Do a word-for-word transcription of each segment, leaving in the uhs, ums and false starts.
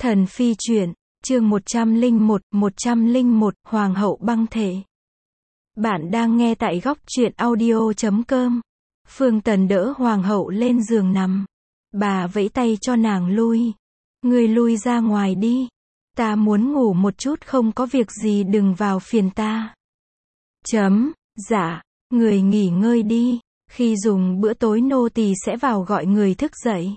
Thần phi truyện, chương một trăm lẻ một, một trăm lẻ một, Hoàng hậu băng thể. Bạn đang nghe tại góc truyện audio chấm com. Phương Tần đỡ Hoàng hậu lên giường nằm. Bà vẫy tay cho nàng lui. Người lui ra ngoài đi. Ta muốn ngủ một chút, không có việc gì đừng vào phiền ta. Chấm, dạ, người nghỉ ngơi đi. Khi dùng bữa tối nô tỳ sẽ vào gọi người thức dậy.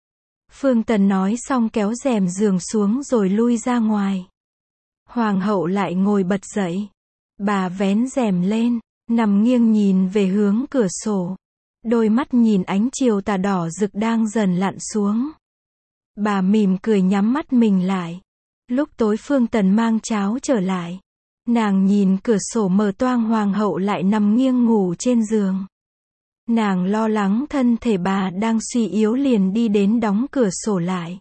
Phương Tần nói xong kéo rèm giường xuống rồi lui ra ngoài. Hoàng hậu lại ngồi bật dậy. Bà vén rèm lên, nằm nghiêng nhìn về hướng cửa sổ. Đôi mắt nhìn ánh chiều tà đỏ rực đang dần lặn xuống. Bà mỉm cười nhắm mắt mình lại. Lúc tối Phương Tần mang cháo trở lại. Nàng nhìn cửa sổ mở toang, Hoàng hậu lại nằm nghiêng ngủ trên giường. Nàng lo lắng thân thể bà đang suy yếu liền đi đến đóng cửa sổ lại.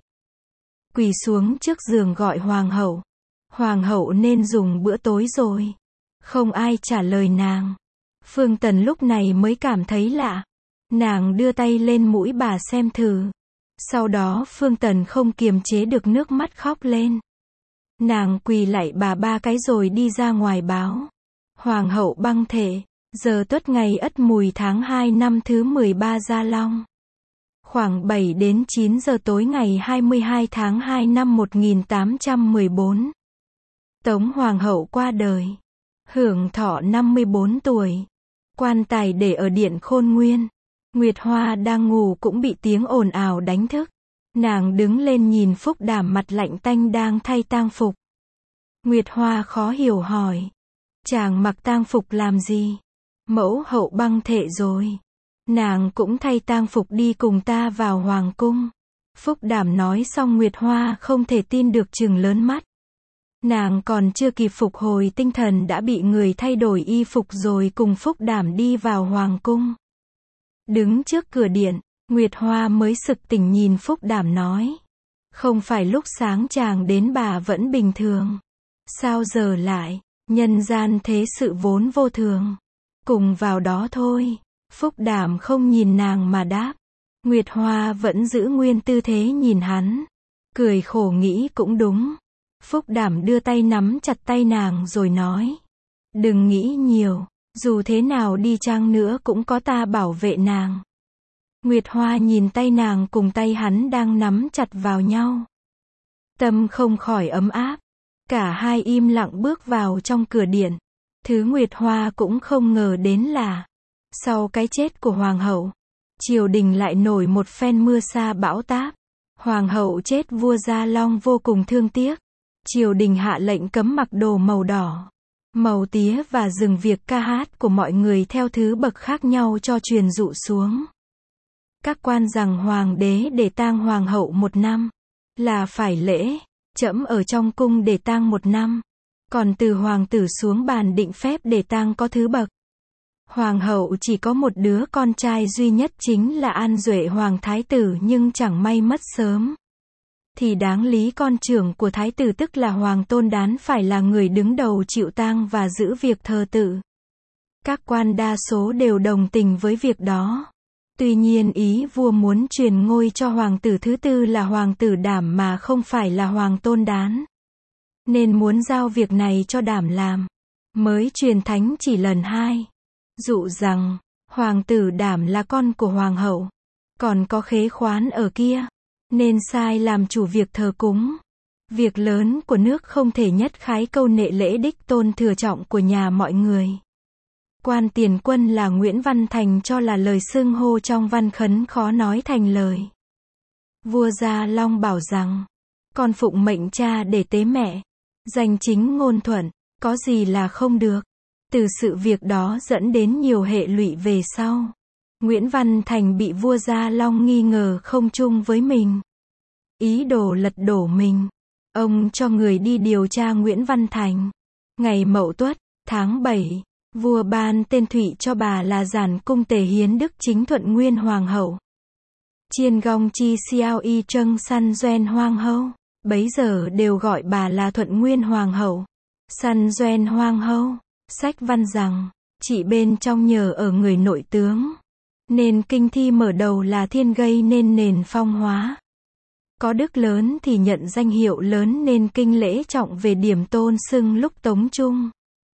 Quỳ xuống trước giường gọi Hoàng hậu. Hoàng hậu nên dùng bữa tối rồi. Không ai trả lời nàng. Phương Tần lúc này mới cảm thấy lạ. Nàng đưa tay lên mũi bà xem thử. Sau đó Phương Tần không kiềm chế được nước mắt khóc lên. Nàng quỳ lạy bà ba cái rồi đi ra ngoài báo. Hoàng hậu băng thể. Giờ tuất ngày Ất Mùi tháng hai năm thứ mười ba Gia Long. Khoảng bảy đến chín giờ tối ngày hai mươi hai tháng hai năm một nghìn tám trăm mười bốn. Tống Hoàng hậu qua đời. Hưởng thọ năm mươi bốn tuổi. Quan tài để ở điện Khôn Nguyên. Nguyệt Hoa đang ngủ cũng bị tiếng ồn ào đánh thức. Nàng đứng lên nhìn Phúc Đảm mặt lạnh tanh đang thay tang phục. Nguyệt Hoa khó hiểu hỏi. Chàng mặc tang phục làm gì? Mẫu hậu băng thể rồi. Nàng cũng thay tang phục đi cùng ta vào hoàng cung. Phúc Đảm nói xong Nguyệt Hoa không thể tin được trừng lớn mắt. Nàng còn chưa kịp phục hồi tinh thần đã bị người thay đổi y phục rồi cùng Phúc Đảm đi vào hoàng cung. Đứng trước cửa điện, Nguyệt Hoa mới sực tỉnh nhìn Phúc Đảm nói. Không phải lúc sáng chàng đến bà vẫn bình thường. Sao giờ lại, nhân gian thế sự vốn vô thường. Cùng vào đó thôi. Phúc Đảm không nhìn nàng mà đáp. Nguyệt Hoa vẫn giữ nguyên tư thế nhìn hắn. Cười khổ nghĩ cũng đúng. Phúc Đảm đưa tay nắm chặt tay nàng rồi nói. Đừng nghĩ nhiều. Dù thế nào đi chăng nữa cũng có ta bảo vệ nàng. Nguyệt Hoa nhìn tay nàng cùng tay hắn đang nắm chặt vào nhau. Tâm không khỏi ấm áp. Cả hai im lặng bước vào trong cửa điện. Thứ Nguyệt Hoa cũng không ngờ đến là, sau cái chết của Hoàng hậu, triều đình lại nổi một phen mưa sa bão táp. Hoàng hậu chết, vua Gia Long vô cùng thương tiếc. Triều đình hạ lệnh cấm mặc đồ màu đỏ, màu tía và dừng việc ca hát của mọi người theo thứ bậc khác nhau cho truyền dụ xuống. Các quan rằng hoàng đế để tang hoàng hậu một năm, là phải lễ, trẫm ở trong cung để tang một năm. Còn từ hoàng tử xuống bàn định phép để tang có thứ bậc. Hoàng hậu chỉ có một đứa con trai duy nhất chính là An Duệ hoàng thái tử nhưng chẳng may mất sớm. Thì đáng lý con trưởng của thái tử tức là Hoàng Tôn Đán phải là người đứng đầu chịu tang và giữ việc thờ tự. Các quan đa số đều đồng tình với việc đó. Tuy nhiên ý vua muốn truyền ngôi cho hoàng tử thứ tư là Hoàng tử Đảm mà không phải là Hoàng Tôn Đán. Nên muốn giao việc này cho Đảm làm. Mới truyền thánh chỉ lần hai. Dụ rằng, Hoàng tử Đảm là con của Hoàng hậu. Còn có khế khoán ở kia. Nên sai làm chủ việc thờ cúng. Việc lớn của nước không thể nhất khái câu nệ lễ đích tôn thừa trọng của nhà mọi người. Quan tiền quân là Nguyễn Văn Thành cho là lời xưng hô trong văn khấn khó nói thành lời. Vua Gia Long bảo rằng, con phụng mệnh cha để tế mẹ. Danh chính ngôn thuận, có gì là không được. Từ sự việc đó dẫn đến nhiều hệ lụy về sau. Nguyễn Văn Thành bị vua Gia Long nghi ngờ không chung với mình. Ý đồ lật đổ mình. Ông cho người đi điều tra Nguyễn Văn Thành. Ngày Mậu Tuất, tháng bảy, vua ban tên Thụy cho bà là Giản Cung Tề Hiến Đức Chính Thuận Nguyên Hoàng hậu. Chiên Gong Chi Xiao Y Trâng Săn Doen Hoàng hậu. Bấy giờ đều gọi bà là Thuận Nguyên Hoàng hậu. Săn Doen Hoàng hậu. Sách văn rằng, chị bên trong nhờ ở người nội tướng. Nên kinh thi mở đầu là thiên gây nên nền phong hóa. Có đức lớn thì nhận danh hiệu lớn nên kinh lễ trọng về điểm tôn xưng lúc Tống Trung.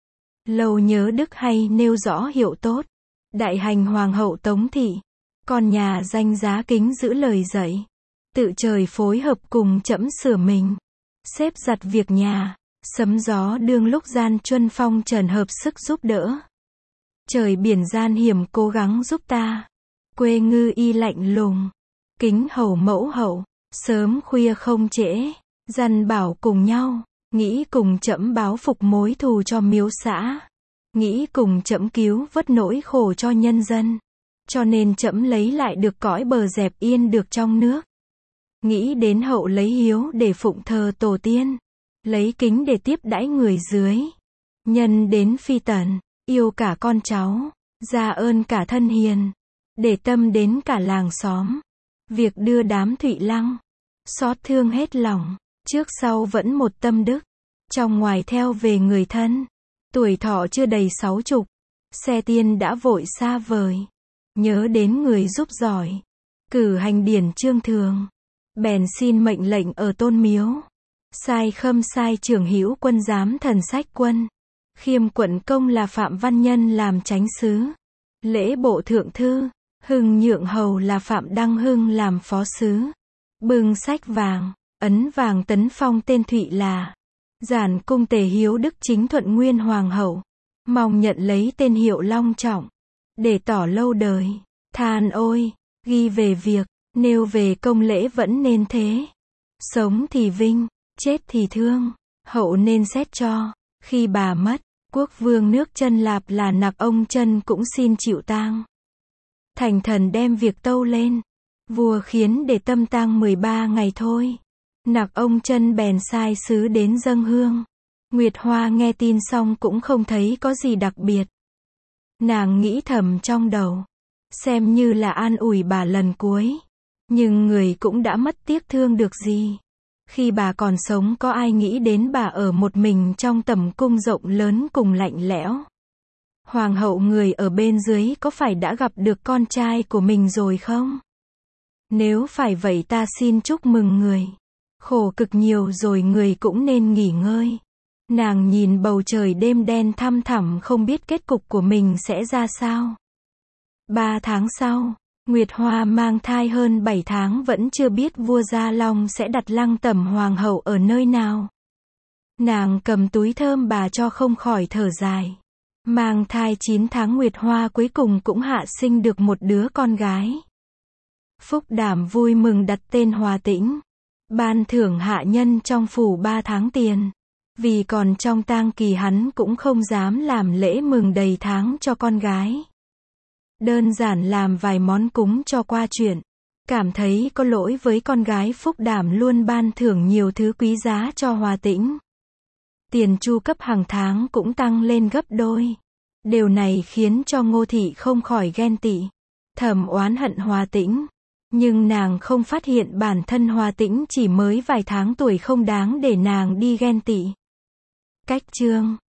Lâu nhớ đức hay nêu rõ hiệu tốt. Đại hành Hoàng hậu Tống Thị. Con nhà danh giá kính giữ lời dạy. Tự trời phối hợp cùng trẫm sửa mình. Xếp giặt việc nhà. Sấm gió đương lúc gian chuân phong trần hợp sức giúp đỡ. Trời biển gian hiểm cố gắng giúp ta. Quê ngư y lạnh lùng. Kính hầu mẫu hậu. Sớm khuya không trễ. Dằn bảo cùng nhau. Nghĩ cùng trẫm báo phục mối thù cho miếu xã. Nghĩ cùng trẫm cứu vớt nỗi khổ cho nhân dân. Cho nên trẫm lấy lại được cõi bờ dẹp yên được trong nước. Nghĩ đến hậu lấy hiếu để phụng thờ tổ tiên. Lấy kính để tiếp đãi người dưới. Nhân đến phi tần. Yêu cả con cháu. Ra ơn cả thân hiền. Để tâm đến cả làng xóm. Việc đưa đám Thụy Lăng. Xót thương hết lòng. Trước sau vẫn một tâm đức. Trong ngoài theo về người thân. Tuổi thọ chưa đầy sáu chục. Xe tiên đã vội xa vời. Nhớ đến người giúp giỏi. Cử hành điển trương thường. Bèn xin mệnh lệnh ở Tôn Miếu. Sai khâm sai trưởng hữu quân giám thần sách quân. Khiêm quận công là Phạm Văn Nhân làm chánh sứ. Lễ bộ thượng thư. Hưng Nhượng hầu là Phạm Đăng Hưng làm phó sứ. Bưng sách vàng. Ấn vàng tấn phong tên Thụy là. Giản cung Tề Hiếu Đức chính thuận nguyên hoàng hậu. Mong nhận lấy tên hiệu long trọng. Để tỏ lâu đời. Than ôi. Ghi về việc. Nêu về công lễ vẫn nên thế. Sống thì vinh. Chết thì thương. Hậu nên xét cho. Khi bà mất. Quốc vương nước Chân Lạp là Nặc Ông Chân cũng xin chịu tang. Thành thần đem việc tâu lên. Vua khiến để tâm tang mười ba ngày thôi. Nặc Ông Chân bèn sai sứ đến dâng hương. Nguyệt Hoa nghe tin xong cũng không thấy có gì đặc biệt. Nàng nghĩ thầm trong đầu. Xem như là an ủi bà lần cuối. Nhưng người cũng đã mất tiếc thương được gì. Khi bà còn sống có ai nghĩ đến bà ở một mình trong tầm cung rộng lớn cùng lạnh lẽo. Hoàng hậu người ở bên dưới có phải đã gặp được con trai của mình rồi không? Nếu phải vậy ta xin chúc mừng người. Khổ cực nhiều rồi người cũng nên nghỉ ngơi. Nàng nhìn bầu trời đêm đen thăm thẳm không biết kết cục của mình sẽ ra sao. Ba tháng sau, Nguyệt Hoa mang thai hơn bảy tháng vẫn chưa biết vua Gia Long sẽ đặt Lăng Tẩm hoàng hậu ở nơi nào. Nàng cầm túi thơm bà cho không khỏi thở dài. Mang thai chín tháng Nguyệt Hoa cuối cùng cũng hạ sinh được một đứa con gái. Phúc Đảm vui mừng đặt tên Hòa Tĩnh. Ban thưởng hạ nhân trong phủ ba tháng tiền. Vì còn trong tang kỳ hắn cũng không dám làm lễ mừng đầy tháng cho con gái. Đơn giản làm vài món cúng cho qua chuyện. Cảm thấy có lỗi với con gái Phúc Đảm luôn ban thưởng nhiều thứ quý giá cho Hòa Tĩnh. Tiền chu cấp hàng tháng cũng tăng lên gấp đôi. Điều này khiến cho Ngô Thị không khỏi ghen tị. Thầm oán hận Hòa Tĩnh. Nhưng nàng không phát hiện bản thân Hòa Tĩnh chỉ mới vài tháng tuổi không đáng để nàng đi ghen tị. Cách chương